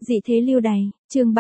Dị thế lưu đày, chương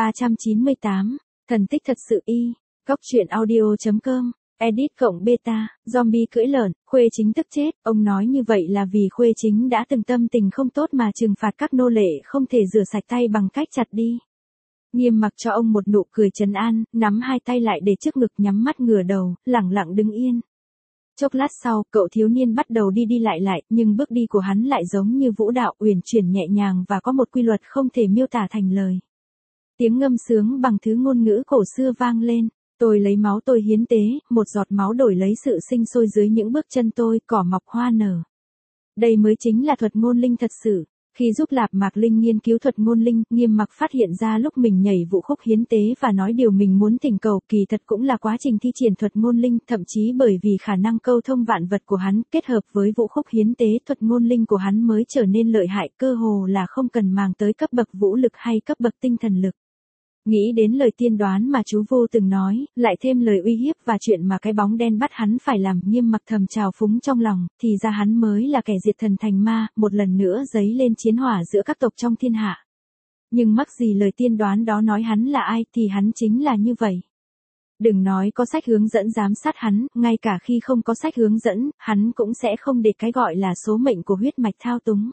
398, thần tích thật sự y, góc truyện audio.com, edit cộng beta, zombie cưỡi lợn, Khuê Chính tức chết, ông nói như vậy là vì Khuê Chính đã từng tâm tình không tốt mà trừng phạt các nô lệ không thể rửa sạch tay bằng cách chặt đi. Nghiêm mặc cho ông một nụ cười trấn an, nắm hai tay lại để trước ngực nhắm mắt ngửa đầu, lẳng lặng đứng yên. Chốc lát sau, cậu thiếu niên bắt đầu đi lại, nhưng bước đi của hắn lại giống như vũ đạo uyển chuyển nhẹ nhàng và có một quy luật không thể miêu tả thành lời. Tiếng ngâm sướng bằng thứ ngôn ngữ cổ xưa vang lên, tôi lấy máu tôi hiến tế, một giọt máu đổi lấy sự sinh sôi dưới những bước chân tôi, cỏ mọc hoa nở. Đây mới chính là thuật ngôn linh thật sự. Khi giúp Lạp Mạc Linh nghiên cứu thuật ngôn linh, Nghiêm mặc phát hiện ra lúc mình nhảy vũ khúc hiến tế và nói điều mình muốn thỉnh cầu kỳ thật cũng là quá trình thi triển thuật ngôn linh, thậm chí bởi vì khả năng câu thông vạn vật của hắn kết hợp với vũ khúc hiến tế, thuật ngôn linh của hắn mới trở nên lợi hại, cơ hồ là không cần mang tới cấp bậc vũ lực hay cấp bậc tinh thần lực. Nghĩ đến lời tiên đoán mà chú Vô từng nói, lại thêm lời uy hiếp và chuyện mà cái bóng đen bắt hắn phải làm, Nghiêm mặc thầm trào phúng trong lòng, thì ra hắn mới là kẻ diệt thần thành ma, một lần nữa dấy lên chiến hỏa giữa các tộc trong thiên hạ. Nhưng mắc gì lời tiên đoán đó nói hắn là ai thì hắn chính là như vậy. Đừng nói có sách hướng dẫn giám sát hắn, ngay cả khi không có sách hướng dẫn, hắn cũng sẽ không để cái gọi là số mệnh của huyết mạch thao túng.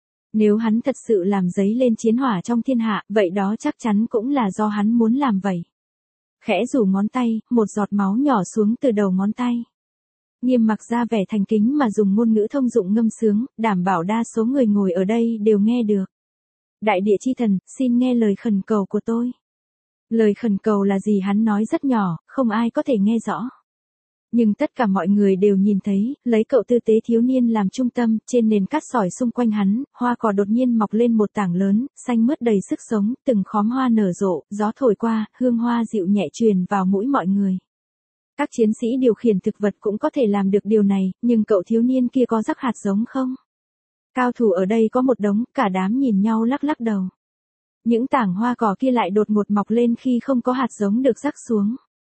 Nếu hắn thật sự làm dấy lên chiến hỏa trong thiên hạ, vậy đó chắc chắn cũng là do hắn muốn làm vậy. Khẽ rủ ngón tay, một giọt máu nhỏ xuống từ đầu ngón tay. Nghiêm mặc ra vẻ thành kính mà dùng ngôn ngữ thông dụng ngâm sướng, đảm bảo đa số người ngồi ở đây đều nghe được. Đại địa chi thần, xin nghe lời khẩn cầu của tôi. Lời khẩn cầu là gì hắn nói rất nhỏ, không ai có thể nghe rõ. Nhưng tất cả mọi người đều nhìn thấy, lấy cậu tư tế thiếu niên làm trung tâm, trên nền cát sỏi xung quanh hắn, hoa cỏ đột nhiên mọc lên một tảng lớn, xanh mướt đầy sức sống, từng khóm hoa nở rộ, gió thổi qua, hương hoa dịu nhẹ truyền vào mũi mọi người. Các chiến sĩ điều khiển thực vật cũng có thể làm được điều này, nhưng cậu thiếu niên kia có rắc hạt giống không? Cao thủ ở đây có một đống, cả đám nhìn nhau lắc lắc đầu. Những tảng hoa cỏ kia lại đột ngột mọc lên khi không có hạt giống được rắc xuống.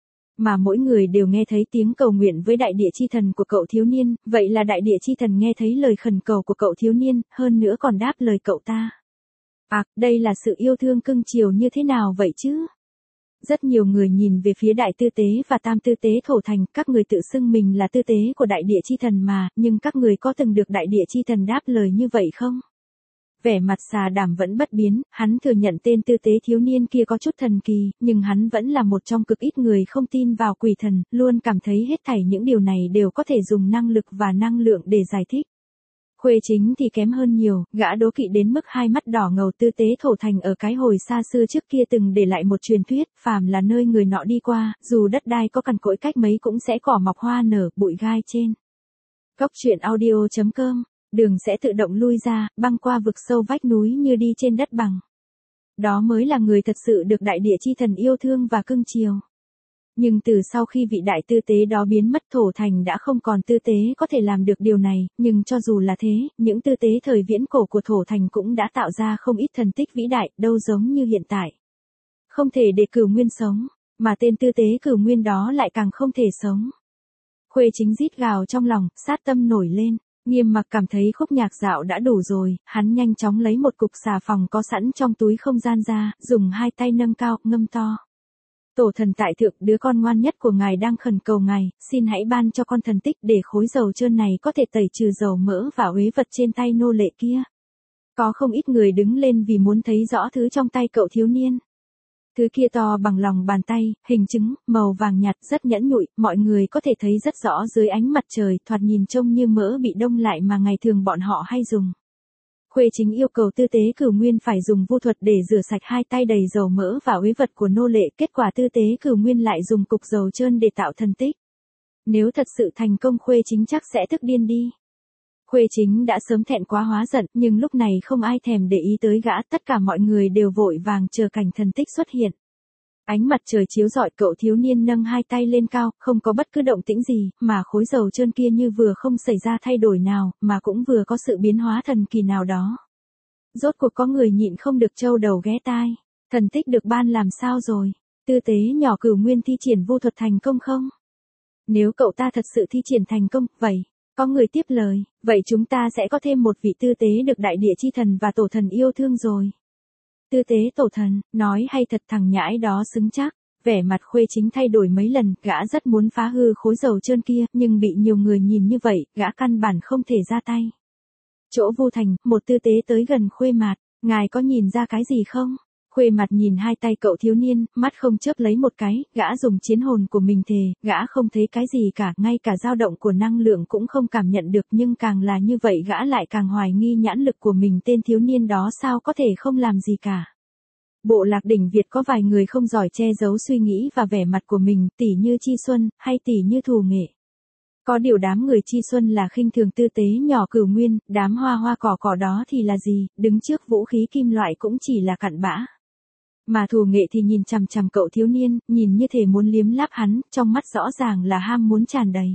Mà mỗi người đều nghe thấy tiếng cầu nguyện với đại địa chi thần của cậu thiếu niên, vậy là đại địa chi thần nghe thấy lời khẩn cầu của cậu thiếu niên, hơn nữa còn đáp lời cậu ta. À, đây là sự yêu thương cưng chiều như thế nào vậy chứ? Rất nhiều người nhìn về phía đại tư tế và tam tư tế thổ thành, các người tự xưng mình là tư tế của đại địa chi thần mà, nhưng các người có từng được đại địa chi thần đáp lời như vậy không? Vẻ mặt Xà Đảm vẫn bất biến, hắn thừa nhận tên tư tế thiếu niên kia có chút thần kỳ, nhưng hắn vẫn là một trong cực ít người không tin vào quỷ thần, luôn cảm thấy hết thảy những điều này đều có thể dùng năng lực và năng lượng để giải thích. Khuê Chính thì kém hơn nhiều, gã đố kỵ đến mức hai mắt đỏ ngầu. Tư tế thổ thành ở cái hồi xa xưa trước kia từng để lại một truyền thuyết, phàm là nơi người nọ đi qua, dù đất đai có cằn cỗi cách mấy cũng sẽ cỏ mọc hoa nở, bụi gai trên. Góc truyện audio.com, đường sẽ tự động lui ra, băng qua vực sâu vách núi như đi trên đất bằng. Đó mới là người thật sự được đại địa chi thần yêu thương và cưng chiều. Nhưng từ sau khi vị đại tư tế đó biến mất, thổ thành đã không còn tư tế có thể làm được điều này, nhưng cho dù là thế, những tư tế thời viễn cổ của thổ thành cũng đã tạo ra không ít thần tích vĩ đại, đâu giống như hiện tại. Không thể để Cửu Nguyên sống, mà tên tư tế Cửu Nguyên đó lại càng không thể sống. Khuê Chính rít gào trong lòng, sát tâm nổi lên. Nghiêm mặc cảm thấy khúc nhạc dạo đã đủ rồi, hắn nhanh chóng lấy một cục xà phòng có sẵn trong túi không gian ra, dùng hai tay nâng cao, ngâm to. Tổ thần tại thượng, đứa con ngoan nhất của ngài đang khẩn cầu ngài, xin hãy ban cho con thần tích để khối dầu trơn này có thể tẩy trừ dầu mỡ và uế vật trên tay nô lệ kia. Có không ít người đứng lên vì muốn thấy rõ thứ trong tay cậu thiếu niên. Thứ kia to bằng lòng bàn tay, hình trứng, màu vàng nhạt, rất nhẵn nhụi, mọi người có thể thấy rất rõ dưới ánh mặt trời, thoạt nhìn trông như mỡ bị đông lại mà ngày thường bọn họ hay dùng. Khuê Chính yêu cầu tư tế Cửu Nguyên phải dùng vu thuật để rửa sạch hai tay đầy dầu mỡ và uế vật của nô lệ, kết quả tư tế Cửu Nguyên lại dùng cục dầu trơn để tạo thần tích. Nếu thật sự thành công, Khuê Chính chắc sẽ tức điên đi. Khuê Chính đã sớm thẹn quá hóa giận, nhưng lúc này không ai thèm để ý tới gã, tất cả mọi người đều vội vàng chờ cảnh thần tích xuất hiện. Ánh mặt trời chiếu rọi, cậu thiếu niên nâng hai tay lên cao, không có bất cứ động tĩnh gì, mà khối dầu trơn kia như vừa không xảy ra thay đổi nào, mà cũng vừa có sự biến hóa thần kỳ nào đó. Rốt cuộc có người nhịn không được trâu đầu ghé tai. Thần tích được ban làm sao rồi? Tư tế nhỏ Cửu Nguyên thi triển vu thuật thành công không? Nếu cậu ta thật sự thi triển thành công, vậy, có người tiếp lời, vậy chúng ta sẽ có thêm một vị tư tế được đại địa chi thần và tổ thần yêu thương rồi. Tư tế tổ thần, nói hay thật thằng nhãi đó xứng chắc. Vẻ mặt Khuê Chính thay đổi mấy lần, gã rất muốn phá hư khối dầu trơn kia, nhưng bị nhiều người nhìn như vậy, gã căn bản không thể ra tay. Chỗ Vu Thành, một tư tế tới gần Khuê Mạt, ngài có nhìn ra cái gì không? Khuê Mạt nhìn hai tay cậu thiếu niên, mắt không chớp lấy một cái, gã dùng chiến hồn của mình thề, gã không thấy cái gì cả, ngay cả dao động của năng lượng cũng không cảm nhận được, nhưng càng là như vậy gã lại càng hoài nghi nhãn lực của mình, tên thiếu niên đó sao có thể không làm gì cả. Bộ lạc đỉnh Việt có vài người không giỏi che giấu suy nghĩ và vẻ mặt của mình, tỉ như Chi Xuân, hay tỉ như Thù Nghệ. Có điều đám người Chi Xuân là khinh thường tư tế nhỏ Cửu Nguyên, đám hoa hoa cỏ cỏ đó thì là gì, đứng trước vũ khí kim loại cũng chỉ là cặn bã. Mà Thù Nghệ thì nhìn chằm chằm cậu thiếu niên, nhìn như thể muốn liếm láp hắn, trong mắt rõ ràng là ham muốn tràn đầy.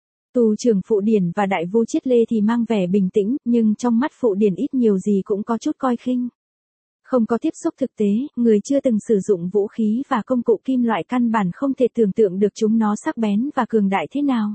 Tù trưởng Phụ Điển và Đại Vu Chiết Lê thì mang vẻ bình tĩnh, nhưng trong mắt Phụ Điển ít nhiều gì cũng có chút coi khinh. Không có tiếp xúc thực tế, người chưa từng sử dụng vũ khí và công cụ kim loại căn bản không thể tưởng tượng được chúng nó sắc bén và cường đại thế nào.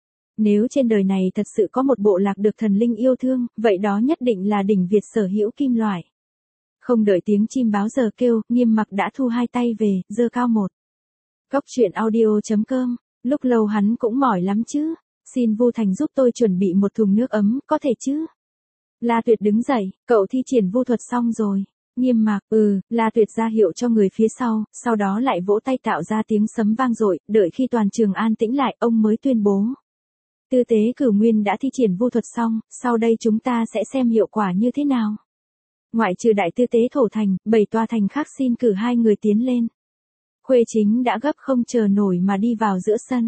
Nếu trên đời này thật sự có một bộ lạc được thần linh yêu thương, vậy đó nhất định là đỉnh Việt sở hữu kim loại. Không đợi tiếng chim báo giờ kêu, Nghiêm Mặc đã thu hai tay về, giơ cao một. Cóc truyện audio.com, lúc lâu hắn cũng mỏi lắm chứ, xin Vu Thành giúp tôi chuẩn bị một thùng nước ấm, có thể chứ? La Tuyệt đứng dậy, cậu thi triển vu thuật xong rồi. Nghiêm Mặc, La Tuyệt ra hiệu cho người phía sau đó lại vỗ tay tạo ra tiếng sấm vang dội, đợi khi toàn trường an tĩnh lại, ông mới tuyên bố. Tư tế Cửu Nguyên đã thi triển vu thuật xong, sau đây chúng ta sẽ xem hiệu quả như thế nào. Ngoại trừ đại tư tế Thổ Thành, 7 tòa thành khác xin cử 2 người tiến lên. Khuê Chính đã gấp không chờ nổi mà đi vào giữa sân.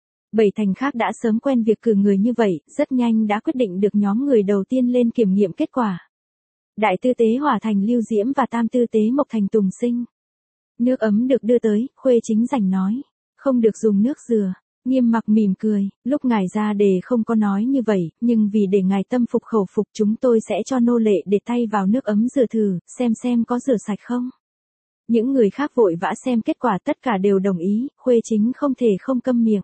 7 thành khác đã sớm quen việc cử người như vậy, rất nhanh đã quyết định được nhóm người đầu tiên lên kiểm nghiệm kết quả. Đại tư tế Hỏa Thành Lưu Diễm và tam tư tế Mộc Thành Tùng Sinh. Nước ấm được đưa tới, Khuê Chính rảnh nói. Không được dùng nước dừa. Nghiêm Mặc mỉm cười, lúc ngài ra đề không có nói như vậy, nhưng vì để ngài tâm phục khẩu phục chúng tôi sẽ cho nô lệ để tay vào nước ấm rửa thử, xem có rửa sạch không. Những người khác vội vã xem kết quả tất cả đều đồng ý, Khuê Chính không thể không câm miệng.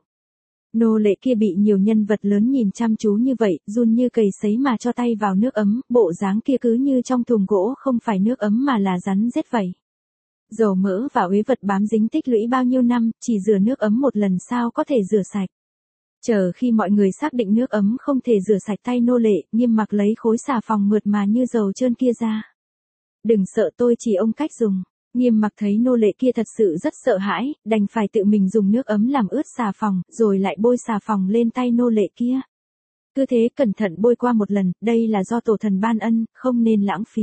Nô lệ kia bị nhiều nhân vật lớn nhìn chăm chú như vậy, run như cầy sấy mà cho tay vào nước ấm, bộ dáng kia cứ như trong thùng gỗ không phải nước ấm mà là rắn rết vậy. Dầu mỡ và uế vật bám dính tích lũy bao nhiêu năm, chỉ rửa nước ấm một lần sao có thể rửa sạch. Chờ khi mọi người xác định nước ấm không thể rửa sạch tay nô lệ, Nghiêm Mặc lấy khối xà phòng mượt mà như dầu trơn kia ra. Đừng sợ, tôi chỉ ông cách dùng. Nghiêm Mặc thấy nô lệ kia thật sự rất sợ hãi, đành phải tự mình dùng nước ấm làm ướt xà phòng, rồi lại bôi xà phòng lên tay nô lệ kia. Cứ thế cẩn thận bôi qua một lần, đây là do tổ thần ban ân, không nên lãng phí.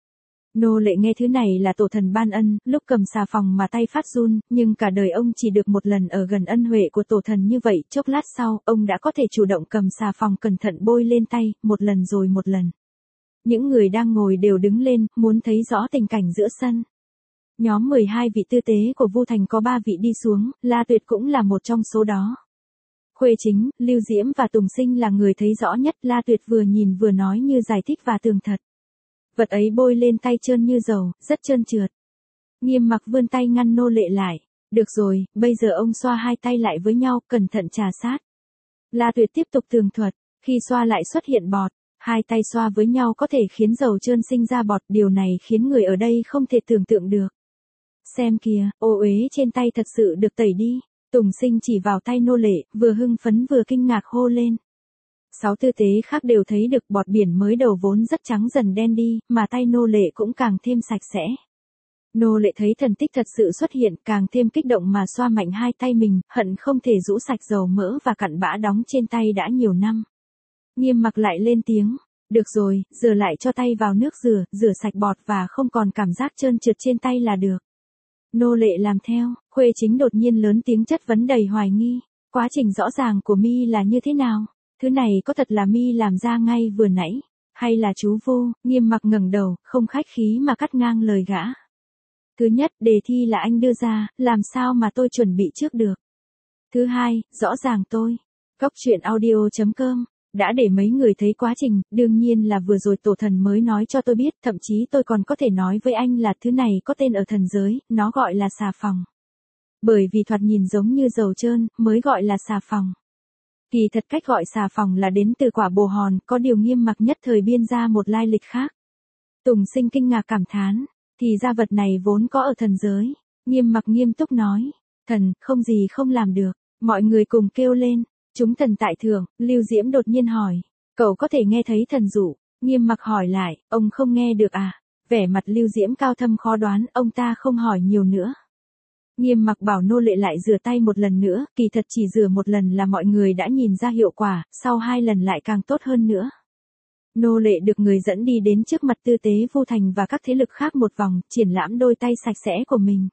Nô lệ nghe thứ này là tổ thần ban ân, lúc cầm xà phòng mà tay phát run, nhưng cả đời ông chỉ được một lần ở gần ân huệ của tổ thần như vậy, chốc lát sau, ông đã có thể chủ động cầm xà phòng cẩn thận bôi lên tay, một lần rồi một lần. Những người đang ngồi đều đứng lên, muốn thấy rõ tình cảnh giữa sân. Nhóm 12 vị tư tế của Vu Thành có 3 vị đi xuống, La Tuyệt cũng là một trong số đó. Khuê Chính, Lưu Diễm và Tùng Sinh là người thấy rõ nhất, La Tuyệt vừa nhìn vừa nói như giải thích và tường thật. Vật ấy bôi lên tay trơn như dầu, rất trơn trượt. Nghiêm Mặc vươn tay ngăn nô lệ lại. Được rồi, bây giờ ông xoa hai tay lại với nhau, cẩn thận trà sát. La Tuyệt tiếp tục tường thuật, khi xoa lại xuất hiện bọt. Hai tay xoa với nhau có thể khiến dầu trơn sinh ra bọt, điều này khiến người ở đây không thể tưởng tượng được. Xem kìa, ô uế trên tay thật sự được tẩy đi. Tùng Sinh chỉ vào tay nô lệ, vừa hưng phấn vừa kinh ngạc hô lên. 6 tư tế khác đều thấy được bọt biển mới đầu vốn rất trắng dần đen đi, mà tay nô lệ cũng càng thêm sạch sẽ. Nô lệ thấy thần tích thật sự xuất hiện, càng thêm kích động mà xoa mạnh hai tay mình, hận không thể rũ sạch dầu mỡ và cặn bã đóng trên tay đã nhiều năm. Nghiêm Mặc lại lên tiếng, được rồi, giờ lại cho tay vào nước rửa sạch bọt và không còn cảm giác trơn trượt trên tay là được. Nô lệ làm theo, Khuê Chính đột nhiên lớn tiếng chất vấn đầy hoài nghi, quá trình rõ ràng của mi là như thế nào? Thứ này có thật là mi làm ra ngay vừa nãy, hay là chú vô? Nghiêm Mặc ngẩng đầu, không khách khí mà cắt ngang lời gã. Thứ nhất, đề thi là anh đưa ra, làm sao mà tôi chuẩn bị trước được? Thứ hai, rõ ràng tôi, cóc truyện audio.com, đã để mấy người thấy quá trình, đương nhiên là vừa rồi tổ thần mới nói cho tôi biết, thậm chí tôi còn có thể nói với anh là thứ này có tên ở thần giới, nó gọi là xà phòng. Bởi vì thoạt nhìn giống như dầu trơn, mới gọi là xà phòng. Kỳ thật cách gọi xà phòng là đến từ quả bồ hòn, có điều Nghiêm Mặc nhất thời biên ra một lai lịch khác. Tùng Sinh kinh ngạc cảm thán, Thì ra vật này vốn có ở thần giới. Nghiêm Mặc nghiêm túc nói. Thần, không gì không làm được. Mọi người cùng kêu lên. Chúng thần tại thượng. Lưu Diễm đột nhiên hỏi. Cậu có thể nghe thấy thần dụ? Nghiêm Mặc hỏi lại. Ông không nghe được à? Vẻ mặt Lưu Diễm cao thâm khó đoán. Ông ta không hỏi nhiều nữa. Nghiêm Mặc bảo nô lệ lại rửa tay một lần nữa. Kỳ thật chỉ rửa một lần là mọi người đã nhìn ra hiệu quả. Sau 2 lần lại càng tốt hơn nữa. Nô lệ được người dẫn đi đến trước mặt Tư Tế Vu Thành và các thế lực khác một vòng, triển lãm đôi tay sạch sẽ của mình.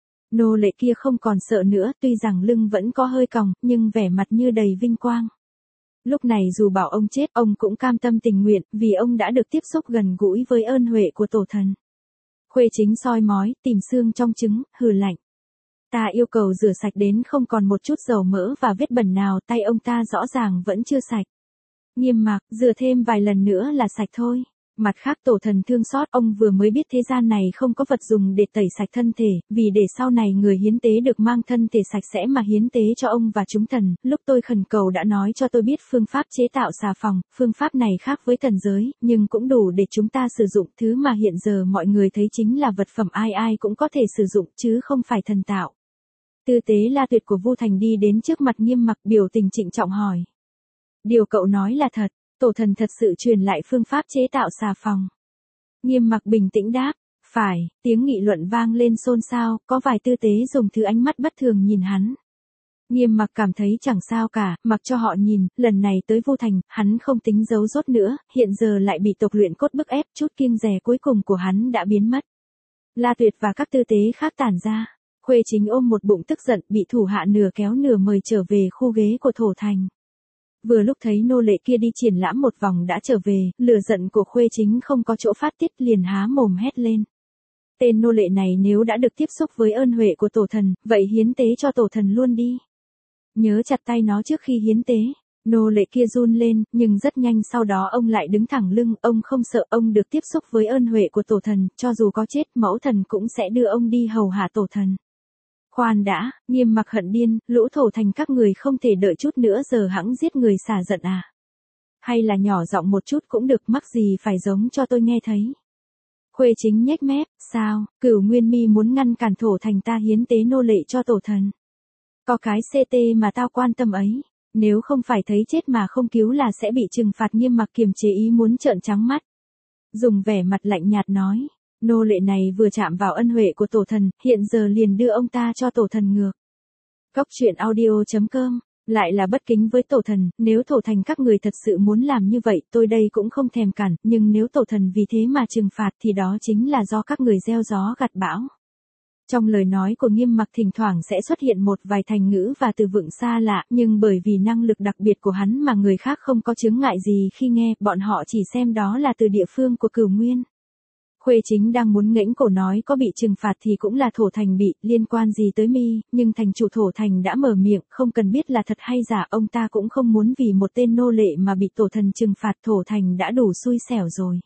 Nô lệ kia không còn sợ nữa, tuy rằng lưng vẫn có hơi còng, nhưng vẻ mặt như đầy vinh quang. Lúc này dù bảo ông chết, ông cũng cam tâm tình nguyện, vì ông đã được tiếp xúc gần gũi với ơn huệ của tổ thần. Khuê Chính soi mói, tìm xương trong trứng, hừ lạnh. Ta yêu cầu rửa sạch đến không còn một chút dầu mỡ và vết bẩn nào, tay ông ta rõ ràng vẫn chưa sạch. Nghiêm Mặc, rửa thêm vài lần nữa là sạch thôi. Mặt khác tổ thần thương xót, ông vừa mới biết thế gian này không có vật dùng để tẩy sạch thân thể, vì để sau này người hiến tế được mang thân thể sạch sẽ mà hiến tế cho ông và chúng thần, lúc tôi khẩn cầu đã nói cho tôi biết phương pháp chế tạo xà phòng, phương pháp này khác với thần giới, nhưng cũng đủ để chúng ta sử dụng, thứ mà hiện giờ mọi người thấy chính là vật phẩm ai ai cũng có thể sử dụng chứ không phải thần tạo. Tư Tế La Tuyệt của Vu Thành đi đến trước mặt Nghiêm Mặc, biểu tình trịnh trọng hỏi. Điều cậu nói là thật, tổ thần thật sự truyền lại phương pháp chế tạo xà phòng. Nghiêm Mặc bình tĩnh đáp, phải, tiếng nghị luận vang lên xôn xao, có vài tư tế dùng thứ ánh mắt bất thường nhìn hắn. Nghiêm Mặc cảm thấy chẳng sao cả, mặc cho họ nhìn, lần này tới Vu Thành, hắn không tính giấu rốt nữa, hiện giờ lại bị tộc luyện cốt bức ép, chút kiêng dè cuối cùng của hắn đã biến mất. La Tuyệt và các tư tế khác tản ra. Khuê Chính ôm một bụng tức giận, bị thủ hạ nửa kéo nửa mời trở về khu ghế của thổ thành. Vừa lúc thấy nô lệ kia đi triển lãm một vòng đã trở về, lửa giận của Khuê Chính không có chỗ phát tiết, liền há mồm hét lên. Tên nô lệ này nếu đã được tiếp xúc với ơn huệ của tổ thần, vậy hiến tế cho tổ thần luôn đi. Nhớ chặt tay nó trước khi hiến tế. Nô lệ kia run lên, nhưng rất nhanh sau đó ông lại đứng thẳng lưng, ông không sợ, ông được tiếp xúc với ơn huệ của tổ thần, cho dù có chết, mẫu thần cũng sẽ đưa ông đi hầu hạ tổ thần. Khoan đã, Nghiêm Mặc hận điên, lũ thổ thành các người không thể đợi chút nữa giờ hẵng giết người xả giận à? Hay là nhỏ giọng một chút cũng được, mắc gì phải giống cho tôi nghe thấy. Khuê Chính nhếch mép, sao, Cửu Nguyên Mi muốn ngăn cản thổ thành ta hiến tế nô lệ cho tổ thần. Có cái CT mà tao quan tâm ấy, nếu không phải thấy chết mà không cứu là sẽ bị trừng phạt. Nghiêm Mặc kiềm chế ý muốn trợn trắng mắt. Dùng vẻ mặt lạnh nhạt nói. Nô lệ này vừa chạm vào ân huệ của tổ thần, hiện giờ liền đưa ông ta cho tổ thần ngược. Cốc truyện audio.com, lại là bất kính với tổ thần, nếu tổ thành các người thật sự muốn làm như vậy, tôi đây cũng không thèm cản, nhưng nếu tổ thần vì thế mà trừng phạt thì đó chính là do các người gieo gió gặt bão. Trong lời nói của Nghiêm Mặc thỉnh thoảng sẽ xuất hiện một vài thành ngữ và từ vựng xa lạ, nhưng bởi vì năng lực đặc biệt của hắn mà người khác không có chướng ngại gì khi nghe, bọn họ chỉ xem đó là từ địa phương của Cửu Nguyên. Khuê Chính đang muốn nghễnh cổ nói có bị trừng phạt thì cũng là thổ thành bị, liên quan gì tới mi, nhưng thành chủ thổ thành đã mở miệng, không cần biết là thật hay giả, ông ta cũng không muốn vì một tên nô lệ mà bị tổ thần trừng phạt. Thổ thành đã đủ xui xẻo rồi.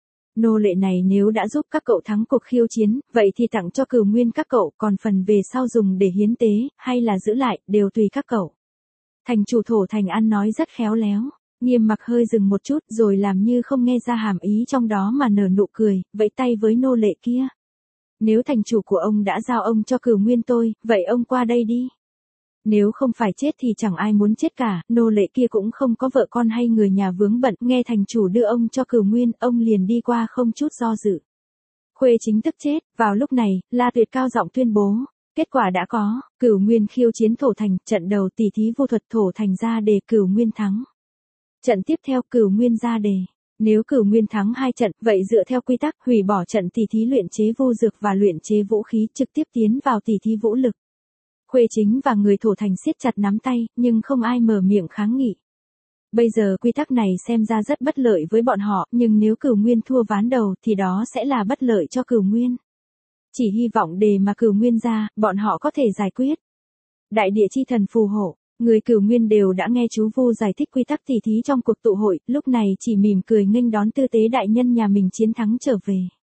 Nô lệ này nếu đã giúp các cậu thắng cuộc khiêu chiến, vậy thì tặng cho Cửu Nguyên các cậu, còn phần về sau dùng để hiến tế, hay là giữ lại, đều tùy các cậu. Thành chủ thổ thành ăn nói rất khéo léo. Nghiêm Mặc hơi dừng một chút rồi làm như không nghe ra hàm ý trong đó mà nở nụ cười, vẫy tay với nô lệ kia. Nếu thành chủ của ông đã giao ông cho Cửu Nguyên tôi, vậy ông qua đây đi. Nếu không phải chết thì chẳng ai muốn chết cả, nô lệ kia cũng không có vợ con hay người nhà vướng bận, nghe thành chủ đưa ông cho Cửu Nguyên, ông liền đi qua không chút do dự. Khuê Chính tức chết, vào lúc này, La Tuyệt cao giọng tuyên bố. Kết quả đã có, Cửu Nguyên khiêu chiến thổ thành, trận đầu tỷ thí vô thuật thổ thành ra đề Cửu Nguyên thắng. Trận tiếp theo Cửu Nguyên ra đề. Nếu Cửu Nguyên thắng 2 trận, vậy dựa theo quy tắc hủy bỏ trận tỷ thí luyện chế vô dược và luyện chế vũ khí, trực tiếp tiến vào tỷ thí vũ lực. Khuê Chính và người thổ thành siết chặt nắm tay, nhưng không ai mở miệng kháng nghị. Bây giờ quy tắc này xem ra rất bất lợi với bọn họ, nhưng nếu Cửu Nguyên thua ván đầu thì đó sẽ là bất lợi cho Cửu Nguyên. Chỉ hy vọng đề mà Cửu Nguyên ra, bọn họ có thể giải quyết. Đại địa chi thần phù hộ. Người Cửu Nguyên đều đã nghe chú Vu giải thích quy tắc tỷ thí trong cuộc tụ hội, lúc này chỉ mỉm cười nghênh đón tư tế đại nhân nhà mình chiến thắng trở về.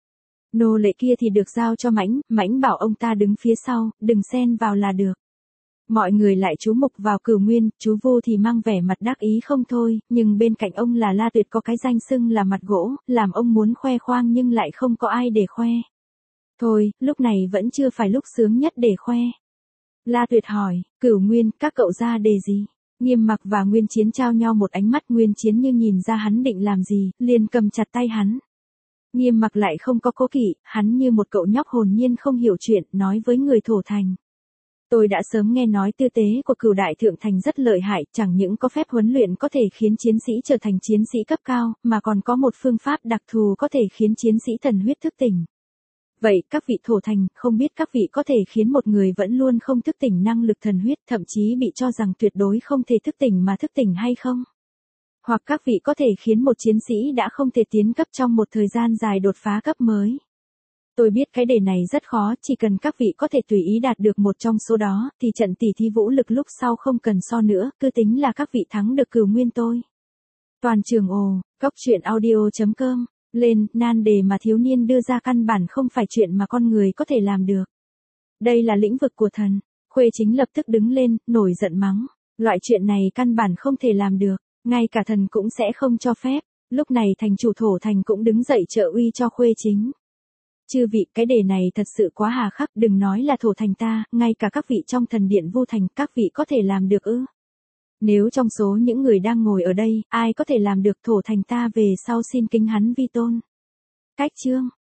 Nô lệ kia thì được giao cho Mãnh bảo ông ta đứng phía sau, đừng xen vào là được. Mọi người lại chú mục vào Cửu Nguyên, chú Vu thì mang vẻ mặt đắc ý không thôi, nhưng bên cạnh ông là La Tuyệt có cái danh xưng là mặt gỗ, làm ông muốn khoe khoang nhưng lại không có ai để khoe. Thôi, lúc này vẫn chưa phải lúc sướng nhất để khoe. La Tuyệt hỏi, Cửu Nguyên, các cậu ra đề gì? Nghiêm Mặc và Nguyên Chiến trao nhau một ánh mắt, Nguyên Chiến như nhìn ra hắn định làm gì, liền cầm chặt tay hắn. Nghiêm Mặc lại không có cố kỵ, hắn như một cậu nhóc hồn nhiên không hiểu chuyện, nói với người Thổ Thành. Tôi đã sớm nghe nói tư tế của Cửu Đại Thượng Thành rất lợi hại, chẳng những có phép huấn luyện có thể khiến chiến sĩ trở thành chiến sĩ cấp cao, mà còn có một phương pháp đặc thù có thể khiến chiến sĩ thần huyết thức tỉnh. Vậy, các vị Thổ Thành, không biết các vị có thể khiến một người vẫn luôn không thức tỉnh năng lực thần huyết, thậm chí bị cho rằng tuyệt đối không thể thức tỉnh mà thức tỉnh hay không? Hoặc các vị có thể khiến một chiến sĩ đã không thể tiến cấp trong một thời gian dài đột phá cấp mới? Tôi biết cái đề này rất khó, chỉ cần các vị có thể tùy ý đạt được một trong số đó, thì trận tỉ thí vũ lực lúc sau không cần so nữa, cứ tính là các vị thắng được Cửu Nguyên tôi. Toàn trường ồ, góc truyện audio.com, lên, nan đề mà thiếu niên đưa ra căn bản không phải chuyện mà con người có thể làm được. Đây là lĩnh vực của thần. Khuê Chính lập tức đứng lên, nổi giận mắng. Loại chuyện này căn bản không thể làm được, ngay cả thần cũng sẽ không cho phép. Lúc này thành chủ Thổ Thành cũng đứng dậy trợ uy cho Khuê Chính. Chư vị, cái đề này thật sự quá hà khắc, đừng nói là Thổ Thành ta, ngay cả các vị trong thần điện Vu Thành, các vị có thể làm được ư? Nếu trong số những người đang ngồi ở đây, ai có thể làm được Thổ Thành ta về sau xin kính hắn vi tôn. Cách chương